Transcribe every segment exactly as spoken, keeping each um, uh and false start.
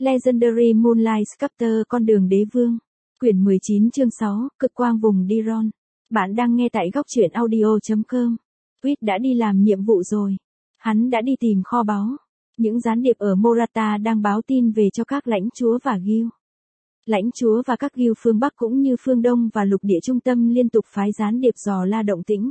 Legendary Moonlight Sculptor con đường đế vương. Quyển mười chín chương sáu, cực quang vùng Diron. Bạn đang nghe tại góc truyện audio chấm com. Reed đã đi làm nhiệm vụ rồi. Hắn đã đi tìm kho báu. Những gián điệp ở Morata đang báo tin về cho các lãnh chúa và Gil. Lãnh chúa và các Gil phương Bắc cũng như phương Đông và lục địa trung tâm liên tục phái gián điệp dò la động tĩnh.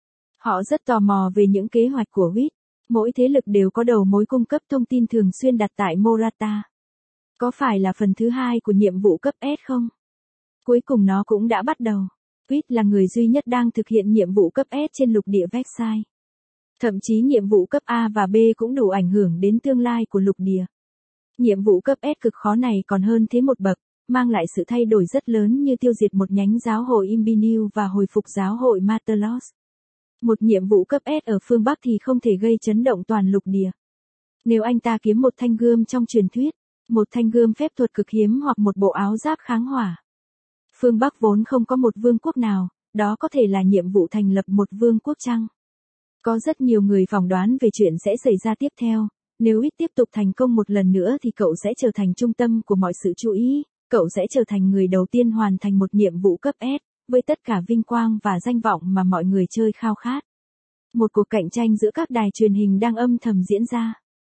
Họ rất tò mò về những kế hoạch của Reed. Mỗi thế lực đều có đầu mối cung cấp thông tin thường xuyên đặt tại Morata. Có phải là phần thứ hai của nhiệm vụ cấp S không? Cuối cùng nó cũng đã bắt đầu. Reed là người duy nhất đang thực hiện nhiệm vụ cấp S trên lục địa Vexai. Thậm chí nhiệm vụ cấp A và B cũng đủ ảnh hưởng đến tương lai của lục địa. Nhiệm vụ cấp S cực khó này còn hơn thế một bậc, mang lại sự thay đổi rất lớn như tiêu diệt một nhánh giáo hội Imbinu và hồi phục giáo hội Matelos. Một nhiệm vụ cấp S ở phương Bắc thì không thể gây chấn động toàn lục địa. Nếu anh ta kiếm một thanh gươm trong truyền thuyết, một thanh gươm phép thuật cực hiếm hoặc một bộ áo giáp kháng hỏa. Phương Bắc vốn không có một vương quốc nào, đó có thể là nhiệm vụ thành lập một vương quốc chăng? Có rất nhiều người phỏng đoán về chuyện sẽ xảy ra tiếp theo. Nếu Reed tiếp tục thành công một lần nữa thì cậu sẽ trở thành trung tâm của mọi sự chú ý, cậu sẽ trở thành người đầu tiên hoàn thành một nhiệm vụ cấp S, với tất cả vinh quang và danh vọng mà mọi người chơi khao khát. Một cuộc cạnh tranh giữa các đài truyền hình đang âm thầm diễn ra.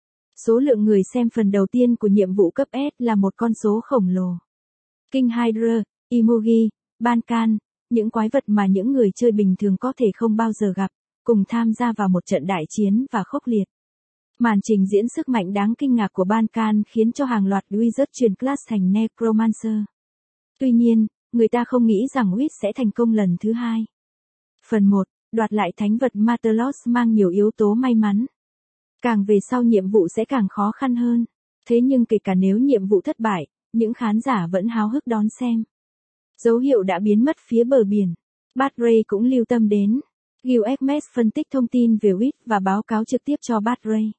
Số lượng người xem phần đầu tiên của nhiệm vụ cấp S là một con số khổng lồ. King Hydra, Imogi, Bankan, những quái vật mà những người chơi bình thường có thể không bao giờ gặp, cùng tham gia vào một trận đại chiến và khốc liệt. Màn trình diễn sức mạnh đáng kinh ngạc của Bankan khiến cho hàng loạt wizard chuyển class thành Necromancer. Tuy nhiên, người ta không nghĩ rằng Reed sẽ thành công lần thứ hai. Phần một, đoạt lại thánh vật Matelos mang nhiều yếu tố may mắn. Càng về sau nhiệm vụ sẽ càng khó khăn hơn. Thế nhưng kể cả nếu nhiệm vụ thất bại, những khán giả vẫn háo hức đón xem. Dấu hiệu đã biến mất phía bờ biển. Batray cũng lưu tâm đến. Gil Ekmes phân tích thông tin về Reed và báo cáo trực tiếp cho Batray.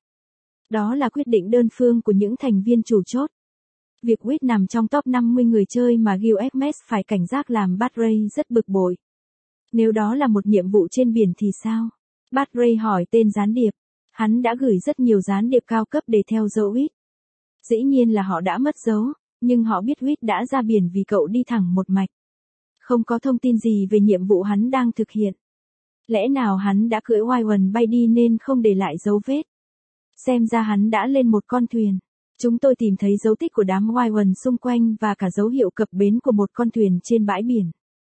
Đó là quyết định đơn phương của những thành viên chủ chốt. Việc Reed nằm trong top năm mươi người chơi mà Gil Ekmes phải cảnh giác làm Batray rất bực bội. Nếu đó là một nhiệm vụ trên biển thì sao? Batray hỏi tên gián điệp. Hắn đã gửi rất nhiều gián điệp cao cấp để theo dấu Reed. Dĩ nhiên là họ đã mất dấu, nhưng họ biết Reed đã ra biển vì cậu đi thẳng một mạch. Không có thông tin gì về nhiệm vụ hắn đang thực hiện. Lẽ nào hắn đã cưỡi Wyvern bay đi nên không để lại dấu vết? Xem ra hắn đã lên một con thuyền. Chúng tôi tìm thấy dấu tích của đám Wyvern xung quanh và cả dấu hiệu cập bến của một con thuyền trên bãi biển.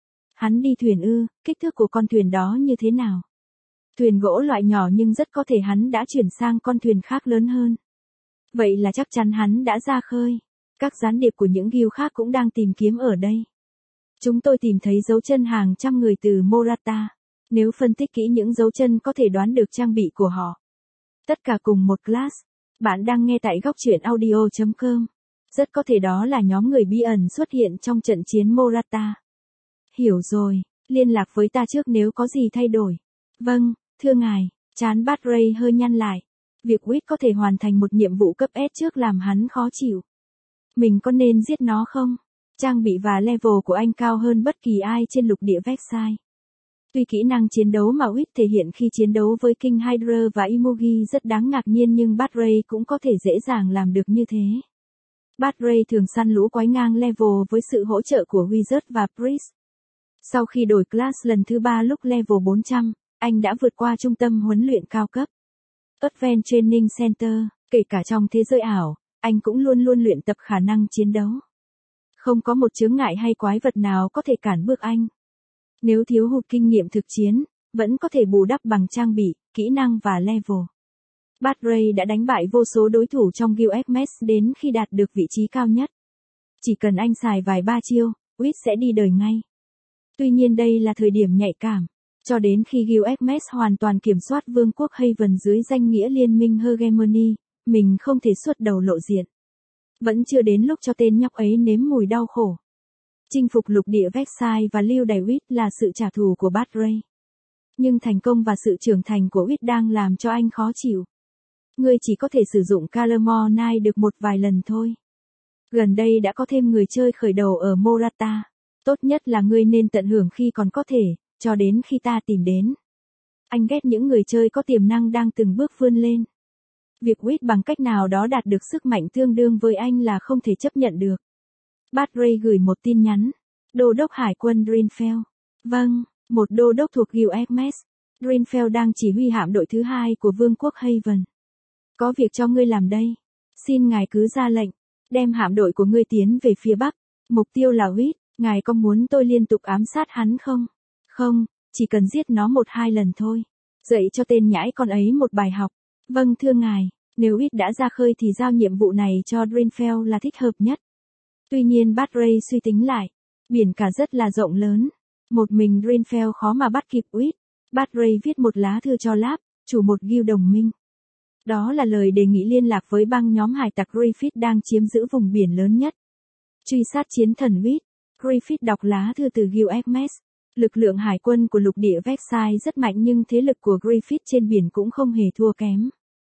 Hắn đi thuyền ư, kích thước của con thuyền đó như thế nào? Thuyền gỗ loại nhỏ nhưng rất có thể hắn đã chuyển sang con thuyền khác lớn hơn. Vậy là chắc chắn hắn đã ra khơi. Các gián điệp của những guild khác cũng đang tìm kiếm ở đây. Chúng tôi tìm thấy dấu chân hàng trăm người từ Morata. Nếu phân tích kỹ những dấu chân có thể đoán được trang bị của họ. Tất cả cùng một class. Bạn đang nghe tại góc truyện audio chấm com. Rất có thể đó là nhóm người bí ẩn xuất hiện trong trận chiến Morata. Hiểu rồi, liên lạc với ta trước nếu có gì thay đổi. Vâng, thưa ngài, trán Batray hơi nhăn lại. Việc Reed có thể hoàn thành một nhiệm vụ cấp S trước làm hắn khó chịu. Mình có nên giết nó không? Trang bị và level của anh cao hơn bất kỳ ai trên lục địa Vexai. Tuy kỹ năng chiến đấu mà Reed thể hiện khi chiến đấu với King Hydra và Imogi rất đáng ngạc nhiên nhưng Batray cũng có thể dễ dàng làm được như thế. Batray thường săn lũ quái ngang level với sự hỗ trợ của Wizard và Priest. Sau khi đổi class lần thứ ba lúc level bốn trăm, anh đã vượt qua trung tâm huấn luyện cao cấp. Advanced Training Center, kể cả trong thế giới ảo, anh cũng luôn luôn luyện tập khả năng chiến đấu. Không có một chướng ngại hay quái vật nào có thể cản bước anh. Nếu thiếu hụt kinh nghiệm thực chiến, vẫn có thể bù đắp bằng trang bị, kỹ năng và level. Batray đã đánh bại vô số đối thủ trong Gil Ekmes đến khi đạt được vị trí cao nhất. Chỉ cần anh xài vài ba chiêu, Reed sẽ đi đời ngay. Tuy nhiên đây là thời điểm nhạy cảm. Cho đến khi Gil Ekmes hoàn toàn kiểm soát vương quốc Haven dưới danh nghĩa liên minh Hegemony, mình không thể xuất đầu lộ diện. Vẫn chưa đến lúc cho tên nhóc ấy nếm mùi đau khổ. Chinh phục lục địa Vexai và lưu đày Reed là sự trả thù của Batray. Nhưng thành công và sự trưởng thành của Reed đang làm cho anh khó chịu. Ngươi chỉ có thể sử dụng Calamore Knight được một vài lần thôi. Gần đây đã có thêm người chơi khởi đầu ở Morata. Tốt nhất là ngươi nên tận hưởng khi còn có thể, cho đến khi ta tìm đến. Anh ghét những người chơi có tiềm năng đang từng bước vươn lên. Việc Witt bằng cách nào đó đạt được sức mạnh tương đương với anh là không thể chấp nhận được. Barclay gửi một tin nhắn. Đô đốc Hải quân Greenfield. Vâng, một đô đốc thuộc u ét em ét. Greenfield đang chỉ huy hạm đội thứ hai của Vương quốc Haven. Có việc cho ngươi làm đây. Xin ngài cứ ra lệnh. Đem hạm đội của ngươi tiến về phía bắc. Mục tiêu là Witt. Ngài có muốn tôi liên tục ám sát hắn không? Không, chỉ cần giết nó một hai lần thôi. Dạy cho tên nhãi con ấy một bài học. Vâng thưa ngài, nếu Witt đã ra khơi thì giao nhiệm vụ này cho Greenfield là thích hợp nhất. Tuy nhiên Barclay suy tính lại. Biển cả rất là rộng lớn. Một mình Greenfield khó mà bắt kịp Witt. Barclay viết một lá thư cho Lap, chủ một guild đồng minh. Đó là lời đề nghị liên lạc với băng nhóm hải tặc Griffith đang chiếm giữ vùng biển lớn nhất. Truy sát chiến thần Witt. Griffith đọc lá thư từ u ét em ét. Lực lượng hải quân của lục địa Versailles rất mạnh nhưng thế lực của Griffith trên biển cũng không hề thua kém.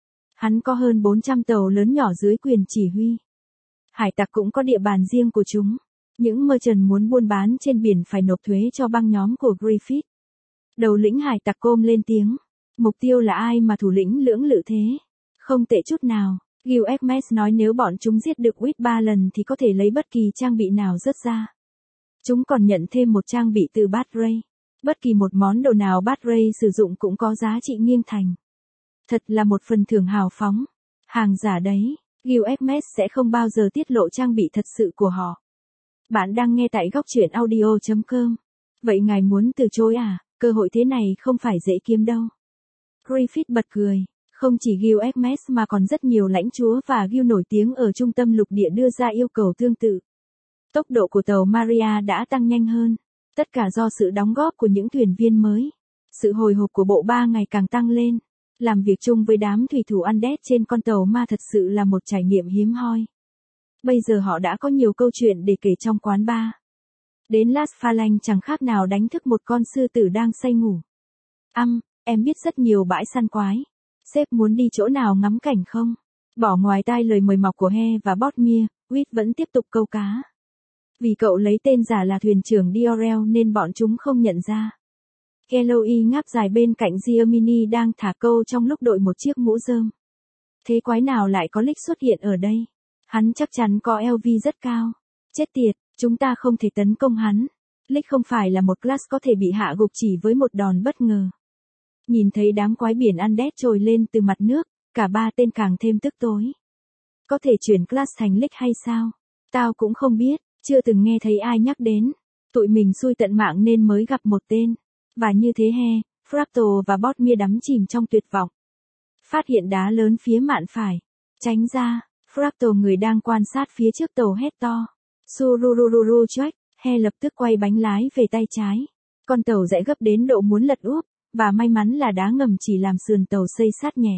Hắn có hơn bốn trăm tàu lớn nhỏ dưới quyền chỉ huy. Hải tặc cũng có địa bàn riêng của chúng. Những merchant muốn buôn bán trên biển phải nộp thuế cho băng nhóm của Griffith. Đầu lĩnh hải tặc côm lên tiếng. Mục tiêu là ai mà thủ lĩnh lưỡng lự thế? Không tệ chút nào. u ét em ét nói nếu bọn chúng giết được Witt ba lần thì có thể lấy bất kỳ trang bị nào rớt ra. Chúng còn nhận thêm một trang bị từ Barclay. Bất kỳ một món đồ nào Barclay sử dụng cũng có giá trị nghiêng thành. Thật là một phần thưởng hào phóng. Hàng giả đấy. u ét em ét sẽ không bao giờ tiết lộ trang bị thật sự của họ. Bạn đang nghe tại góc truyện audio chấm com. Vậy ngài muốn từ chối à? Cơ hội thế này không phải dễ kiếm đâu. Griffith bật cười. Không chỉ u ét em ét mà còn rất nhiều lãnh chúa và guild nổi tiếng ở trung tâm lục địa đưa ra yêu cầu tương tự. Tốc độ của tàu Maria đã tăng nhanh hơn. Tất cả do sự đóng góp của những thuyền viên mới. Sự hồi hộp của bộ ba ngày càng tăng lên. Làm việc chung với đám thủy thủ undead trên con tàu ma thật sự là một trải nghiệm hiếm hoi. Bây giờ họ đã có nhiều câu chuyện để kể trong quán bar. Đến Las Phalanx chẳng khác nào đánh thức một con sư tử đang say ngủ. Âm, em biết rất nhiều bãi săn quái. Sếp muốn đi chỗ nào ngắm cảnh không? Bỏ ngoài tai lời mời mọc của He và Bodmere, Witt vẫn tiếp tục câu cá. Vì cậu lấy tên giả là thuyền trưởng Diorel nên bọn chúng không nhận ra. Eloy ngáp dài bên cạnh Giamini đang thả câu trong lúc đội một chiếc mũ rơm. Thế quái nào lại có Lick xuất hiện ở đây? Hắn chắc chắn có lờ vê rất cao. Chết tiệt, chúng ta không thể tấn công hắn. Lick không phải là một class có thể bị hạ gục chỉ với một đòn bất ngờ. Nhìn thấy đám quái biển undead trồi lên từ mặt nước, cả ba tên càng thêm tức tối. Có thể chuyển class thành Lick hay sao? Tao cũng không biết, chưa từng nghe thấy ai nhắc đến. Tụi mình xui tận mạng nên mới gặp một tên. Và như thế He, Fractal và Bodmere đắm chìm trong tuyệt vọng. Phát hiện đá lớn phía mạn phải. Tránh ra, Fractal người đang quan sát phía trước tàu hét to. Sururururu check, He lập tức quay bánh lái về tay trái. Con tàu rẽ gấp đến độ muốn lật úp, và may mắn là đá ngầm chỉ làm sườn tàu xây sát nhẹ.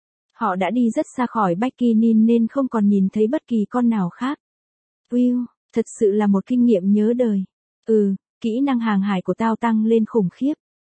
Họ đã đi rất xa khỏi Bikinin nên không còn nhìn thấy bất kỳ con nào khác. Will, thật sự là một kinh nghiệm nhớ đời. Ừ, kỹ năng hàng hải của tao tăng lên khủng khiếp.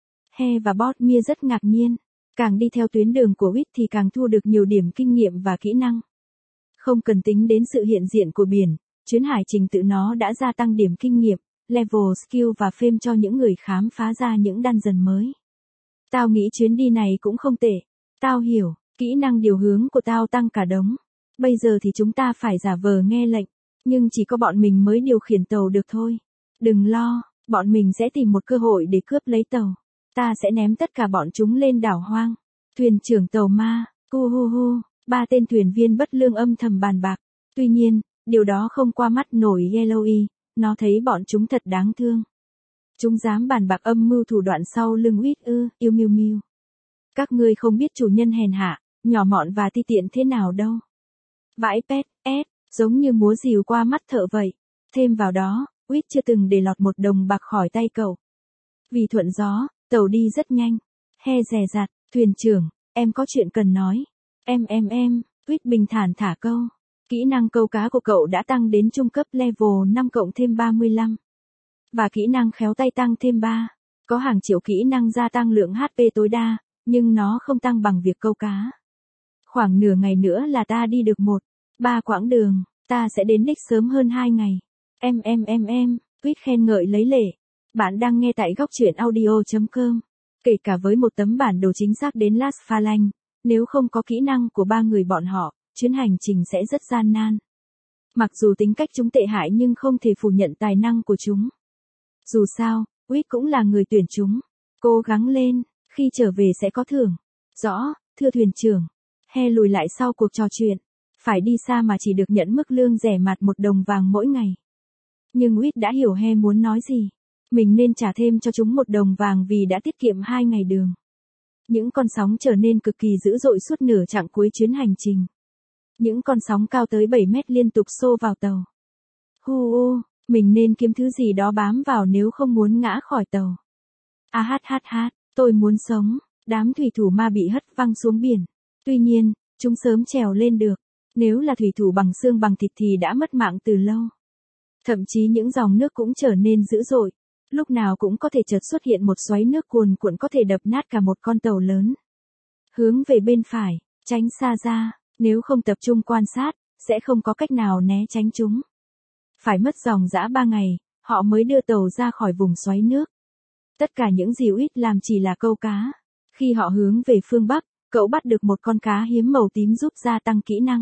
He và Bodmere rất ngạc nhiên. Càng đi theo tuyến đường của Witt thì càng thu được nhiều điểm kinh nghiệm và kỹ năng. Không cần tính đến sự hiện diện của biển, chuyến hải trình tự nó đã gia tăng điểm kinh nghiệm, level skill và fame cho những người khám phá ra những dungeon mới. Tao nghĩ chuyến đi này cũng không tệ. Tao hiểu, kỹ năng điều hướng của tao tăng cả đống. Bây giờ thì chúng ta phải giả vờ nghe lệnh, nhưng chỉ có bọn mình mới điều khiển tàu được thôi. Đừng lo, bọn mình sẽ tìm một cơ hội để cướp lấy tàu. Ta sẽ ném tất cả bọn chúng lên đảo hoang. Thuyền trưởng tàu ma, hu hu hu, ba tên thuyền viên bất lương âm thầm bàn bạc. Tuy nhiên, điều đó không qua mắt nổi Eloy, nó thấy bọn chúng thật đáng thương. Chúng dám bàn bạc âm mưu thủ đoạn sau lưng Witt ư, yêu miu miu. Các ngươi không biết chủ nhân hèn hạ, nhỏ mọn và ti tiện thế nào đâu. Vãi pet, ép, giống như múa rìu qua mắt thợ vậy. Thêm vào đó, Witt chưa từng để lọt một đồng bạc khỏi tay cậu. Vì thuận gió, tàu đi rất nhanh. He dè dặt, thuyền trưởng, em có chuyện cần nói. Em em em, Witt bình thản thả câu. Kỹ năng câu cá của cậu đã tăng đến trung cấp level năm cộng thêm ba mươi lăm. Và kỹ năng khéo tay tăng thêm ba. Có hàng triệu kỹ năng gia tăng lượng hát pê tối đa, nhưng nó không tăng bằng việc câu cá. Khoảng nửa ngày nữa là ta đi được một, ba quãng đường, ta sẽ đến đích sớm hơn hai ngày. Em em em em, Witt khen ngợi lấy lệ. Bạn đang nghe tại góc truyện audio chấm com. Kể cả với một tấm bản đồ chính xác đến Las Phalanx, Nếu không có kỹ năng của ba người bọn họ, chuyến hành trình sẽ rất gian nan. Mặc dù tính cách chúng tệ hại nhưng không thể phủ nhận tài năng của chúng. Dù sao, Whit cũng là người tuyển chúng. Cố gắng lên, khi trở về sẽ có thưởng. Rõ, thưa thuyền trưởng. He lùi lại sau cuộc trò chuyện. Phải đi xa mà chỉ được nhận mức lương rẻ mạt một đồng vàng mỗi ngày. Nhưng Whit đã hiểu He muốn nói gì. Mình nên trả thêm cho chúng một đồng vàng vì đã tiết kiệm hai ngày đường. Những con sóng trở nên cực kỳ dữ dội suốt nửa chặng cuối chuyến hành trình. Những con sóng cao tới bảy mét liên tục xô vào tàu. Hu u, mình nên kiếm thứ gì đó bám vào nếu không muốn ngã khỏi tàu. A hát hát hát, tôi muốn sống. Đám thủy thủ ma bị hất văng xuống biển. Tuy nhiên, chúng sớm trèo lên được. Nếu là thủy thủ bằng xương bằng thịt thì đã mất mạng từ lâu. Thậm chí những dòng nước cũng trở nên dữ dội. Lúc nào cũng có thể chợt xuất hiện một xoáy nước cuồn cuộn có thể đập nát cả một con tàu lớn. Hướng về bên phải, tránh xa ra, nếu không tập trung quan sát, sẽ không có cách nào né tránh chúng. Phải mất dòng dã ba ngày, họ mới đưa tàu ra khỏi vùng xoáy nước. Tất cả những gì Whit làm chỉ là câu cá. Khi họ hướng về phương Bắc, cậu bắt được một con cá hiếm màu tím giúp gia tăng kỹ năng.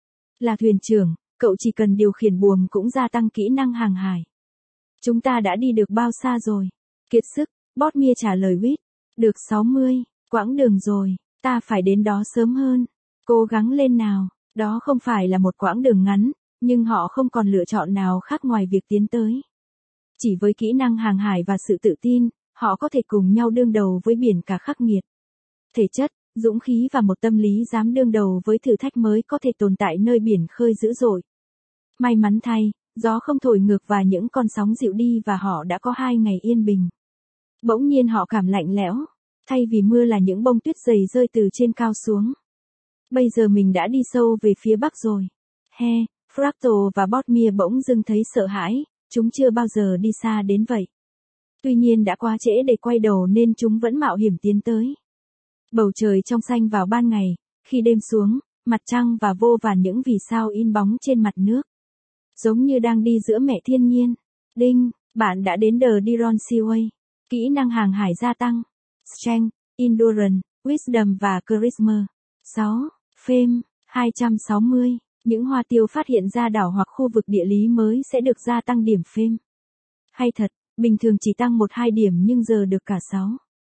Là thuyền trưởng, cậu chỉ cần điều khiển buồm cũng gia tăng kỹ năng hàng hải. Chúng ta đã đi được bao xa rồi? Kiệt sức, Botmia trả lời Whit. Được sáu mươi, quãng đường rồi, ta phải đến đó sớm hơn. Cố gắng lên nào, đó không phải là một quãng đường ngắn, nhưng họ không còn lựa chọn nào khác ngoài việc tiến tới. Chỉ với kỹ năng hàng hải và sự tự tin, họ có thể cùng nhau đương đầu với biển cả khắc nghiệt. Thể chất, dũng khí và một tâm lý dám đương đầu với thử thách mới có thể tồn tại nơi biển khơi dữ dội. May mắn thay, gió không thổi ngược và những con sóng dịu đi và họ đã có hai ngày yên bình. Bỗng nhiên họ cảm lạnh lẽo, thay vì mưa là những bông tuyết dày rơi từ trên cao xuống. Bây giờ mình đã đi sâu về phía bắc rồi. He, Fractal và Botmia bỗng dưng thấy sợ hãi, chúng chưa bao giờ đi xa đến vậy. Tuy nhiên đã quá trễ để quay đầu nên chúng vẫn mạo hiểm tiến tới. Bầu trời trong xanh vào ban ngày, khi đêm xuống, mặt trăng và vô vàn những vì sao in bóng trên mặt nước. Giống như đang đi giữa mẹ thiên nhiên. Đinh, bạn đã đến The Diron Seaway. Kỹ năng hàng hải gia tăng. Strength, Endurance, Wisdom và Charisma. sáu. Fame, hai trăm sáu mươi. Những hoa tiêu phát hiện ra đảo hoặc khu vực địa lý mới sẽ được gia tăng điểm Fame. Hay thật, bình thường chỉ tăng một hai điểm nhưng giờ được cả sáu.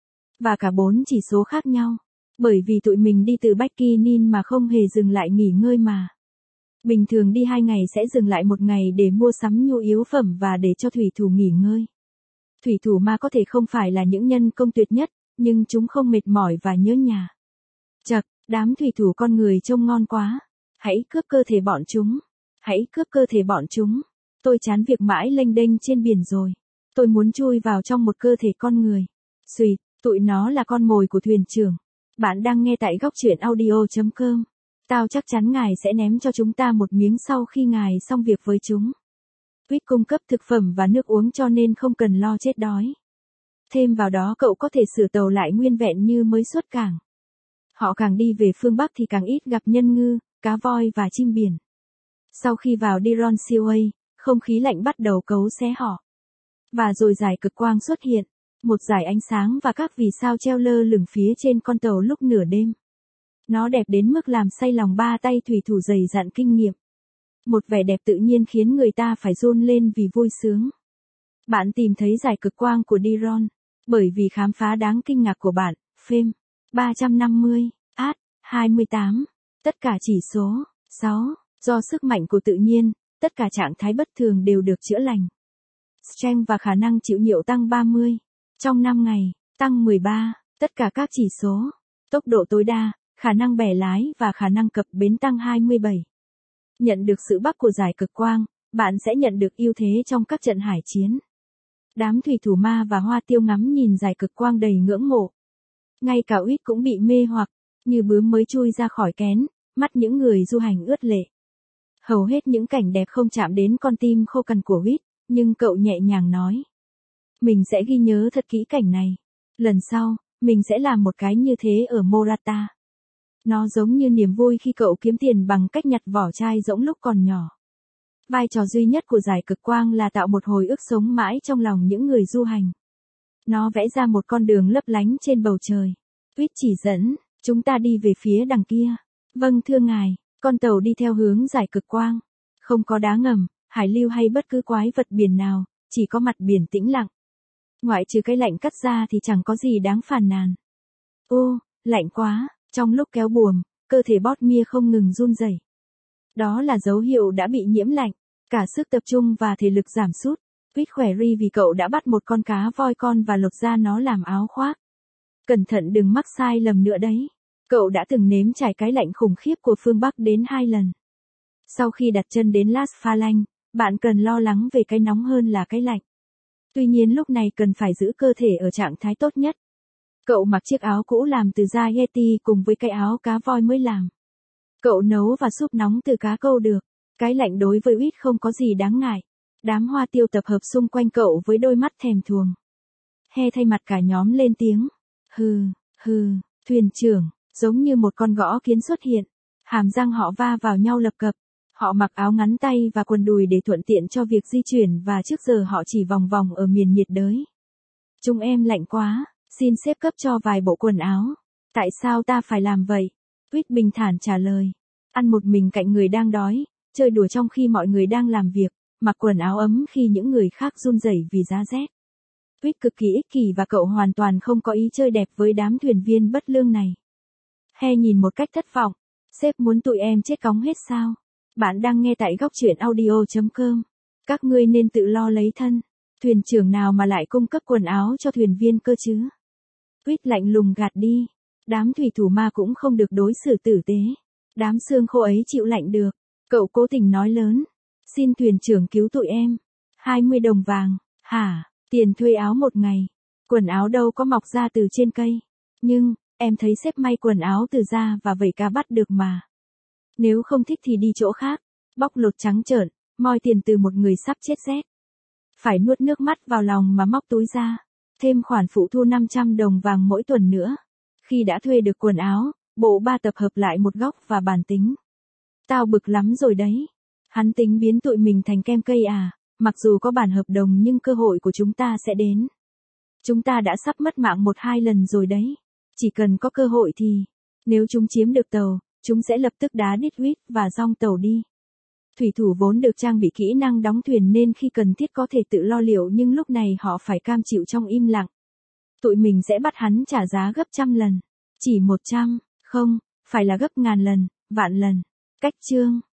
Và cả bốn chỉ số khác nhau. Bởi vì tụi mình đi từ Bikinin mà không hề dừng lại nghỉ ngơi mà. Bình thường đi hai ngày sẽ dừng lại một ngày để mua sắm nhu yếu phẩm và để cho thủy thủ nghỉ ngơi. Thủy thủ ma có thể không phải là những nhân công tuyệt nhất, nhưng chúng không mệt mỏi và nhớ nhà. Chậc, đám thủy thủ con người trông ngon quá. Hãy cướp cơ thể bọn chúng. Hãy cướp cơ thể bọn chúng. Tôi chán việc mãi lênh đênh trên biển rồi. Tôi muốn chui vào trong một cơ thể con người. Xùyt, tụi nó là con mồi của thuyền trưởng. Bạn đang nghe tại góc truyện audio chấm com. Tao chắc chắn ngài sẽ ném cho chúng ta một miếng sau khi ngài xong việc với chúng. Quýt cung cấp thực phẩm và nước uống cho nên không cần lo chết đói. Thêm vào đó cậu có thể sửa tàu lại nguyên vẹn như mới xuất cảng. Họ càng đi về phương Bắc thì càng ít gặp nhân ngư, cá voi và chim biển. Sau khi vào Diron Seaway, không khí lạnh bắt đầu cấu xé họ. Và rồi dải cực quang xuất hiện, một dải ánh sáng và các vì sao treo lơ lửng phía trên con tàu lúc nửa đêm. Nó đẹp đến mức làm say lòng ba tay thủy thủ dày dặn kinh nghiệm. Một vẻ đẹp tự nhiên khiến người ta phải run lên vì vui sướng. Bạn tìm thấy dải cực quang của Diron, bởi vì khám phá đáng kinh ngạc của bạn, Fame, ba trăm năm mươi, Art, hai mươi tám, tất cả chỉ số, sáu, do sức mạnh của tự nhiên, tất cả trạng thái bất thường đều được chữa lành. Strength và khả năng chịu nhiễu tăng ba mươi, trong năm ngày, tăng mười ba, tất cả các chỉ số, tốc độ tối đa, khả năng bẻ lái và khả năng cập bến tăng hai mươi bảy. Nhận được sự bắc của dải cực quang, bạn sẽ nhận được ưu thế trong các trận hải chiến. Đám thủy thủ ma và hoa tiêu ngắm nhìn dải cực quang đầy ngưỡng mộ. Ngay cả Whit cũng bị mê hoặc, như bướm mới chui ra khỏi kén, mắt những người du hành ướt lệ. Hầu hết những cảnh đẹp không chạm đến con tim khô cằn của Whit, nhưng cậu nhẹ nhàng nói. Mình sẽ ghi nhớ thật kỹ cảnh này. Lần sau, mình sẽ làm một cái như thế ở Morata. Nó giống như niềm vui khi cậu kiếm tiền bằng cách nhặt vỏ chai rỗng lúc còn nhỏ. Vai trò duy nhất của dải cực quang là tạo một hồi ức sống mãi trong lòng những người du hành. Nó vẽ ra một con đường lấp lánh trên bầu trời. Whit chỉ dẫn, Chúng ta đi về phía đằng kia. Vâng thưa ngài, con tàu đi theo hướng giải cực quang. Không có đá ngầm, hải lưu hay bất cứ quái vật biển nào, chỉ có mặt biển tĩnh lặng. Ngoại trừ cái lạnh cắt ra thì chẳng có gì đáng phàn nàn. Ô, lạnh quá, trong lúc kéo buồm, cơ thể Botmia không ngừng run rẩy. Đó là dấu hiệu đã bị nhiễm lạnh, cả sức tập trung và thể lực giảm sút. Quýt khỏe ri vì cậu đã bắt một con cá voi con và lột ra nó làm áo khoác. Cẩn thận đừng mắc sai lầm nữa đấy. Cậu đã từng nếm trải cái lạnh khủng khiếp của phương Bắc đến hai lần. Sau khi đặt chân đến Las Phalanx, bạn cần lo lắng về cái nóng hơn là cái lạnh. Tuy nhiên lúc này cần phải giữ cơ thể ở trạng thái tốt nhất. Cậu mặc chiếc áo cũ làm từ da Yeti cùng với cái áo cá voi mới làm. Cậu nấu và súp nóng từ cá câu được. Cái lạnh đối với Quýt không có gì đáng ngại. Đám hoa tiêu tập hợp xung quanh cậu với đôi mắt thèm thuồng. He thay mặt cả nhóm lên tiếng. Hừ, hừ, thuyền trưởng, giống như một con gõ kiến xuất hiện. Hàm răng họ va vào nhau lập cập. Họ mặc áo ngắn tay và quần đùi để thuận tiện cho việc di chuyển và trước giờ họ chỉ vòng vòng ở miền nhiệt đới. Chúng em lạnh quá, xin sếp cấp cho vài bộ quần áo. Tại sao ta phải làm vậy? Quýt bình thản trả lời. Ăn một mình cạnh người đang đói, chơi đùa trong khi mọi người đang làm việc, mặc quần áo ấm khi những người khác run rẩy vì giá rét. Quýt cực kỳ ích kỷ và cậu hoàn toàn không có ý chơi đẹp với đám thuyền viên bất lương này. He nhìn một cách thất vọng. Sếp muốn tụi em chết cóng hết sao? Bạn đang nghe tại góc truyện audio chấm com. Các ngươi nên tự lo lấy thân. Thuyền trưởng nào mà lại cung cấp quần áo cho thuyền viên cơ chứ? Quýt lạnh lùng gạt đi. Đám thủy thủ ma cũng không được đối xử tử tế. Đám xương khô ấy chịu lạnh được. Cậu cố tình nói lớn. Xin thuyền trưởng cứu tụi em. hai mươi đồng vàng. Hả? Tiền thuê áo một ngày. Quần áo đâu có mọc ra từ trên cây. Nhưng, em thấy sếp may quần áo từ da và vẩy cá bắt được mà. Nếu không thích thì đi chỗ khác. Bóc lột trắng trợn, moi tiền từ một người sắp chết rét. Phải nuốt nước mắt vào lòng mà móc túi ra. Thêm khoản phụ thu năm trăm đồng vàng mỗi tuần nữa. Khi đã thuê được quần áo, bộ ba tập hợp lại một góc và bàn tính. Tao bực lắm rồi đấy. Hắn tính biến tụi mình thành kem cây à, mặc dù có bản hợp đồng nhưng cơ hội của chúng ta sẽ đến. Chúng ta đã sắp mất mạng một hai lần rồi đấy. Chỉ cần có cơ hội thì, nếu chúng chiếm được tàu, chúng sẽ lập tức đá đít Quýt và dong tàu đi. Thủy thủ vốn được trang bị kỹ năng đóng thuyền nên khi cần thiết có thể tự lo liệu nhưng lúc này họ phải cam chịu trong im lặng. Tụi mình sẽ bắt hắn trả giá gấp trăm lần. Chỉ một trăm, không, phải là gấp ngàn lần, vạn lần. Cách chương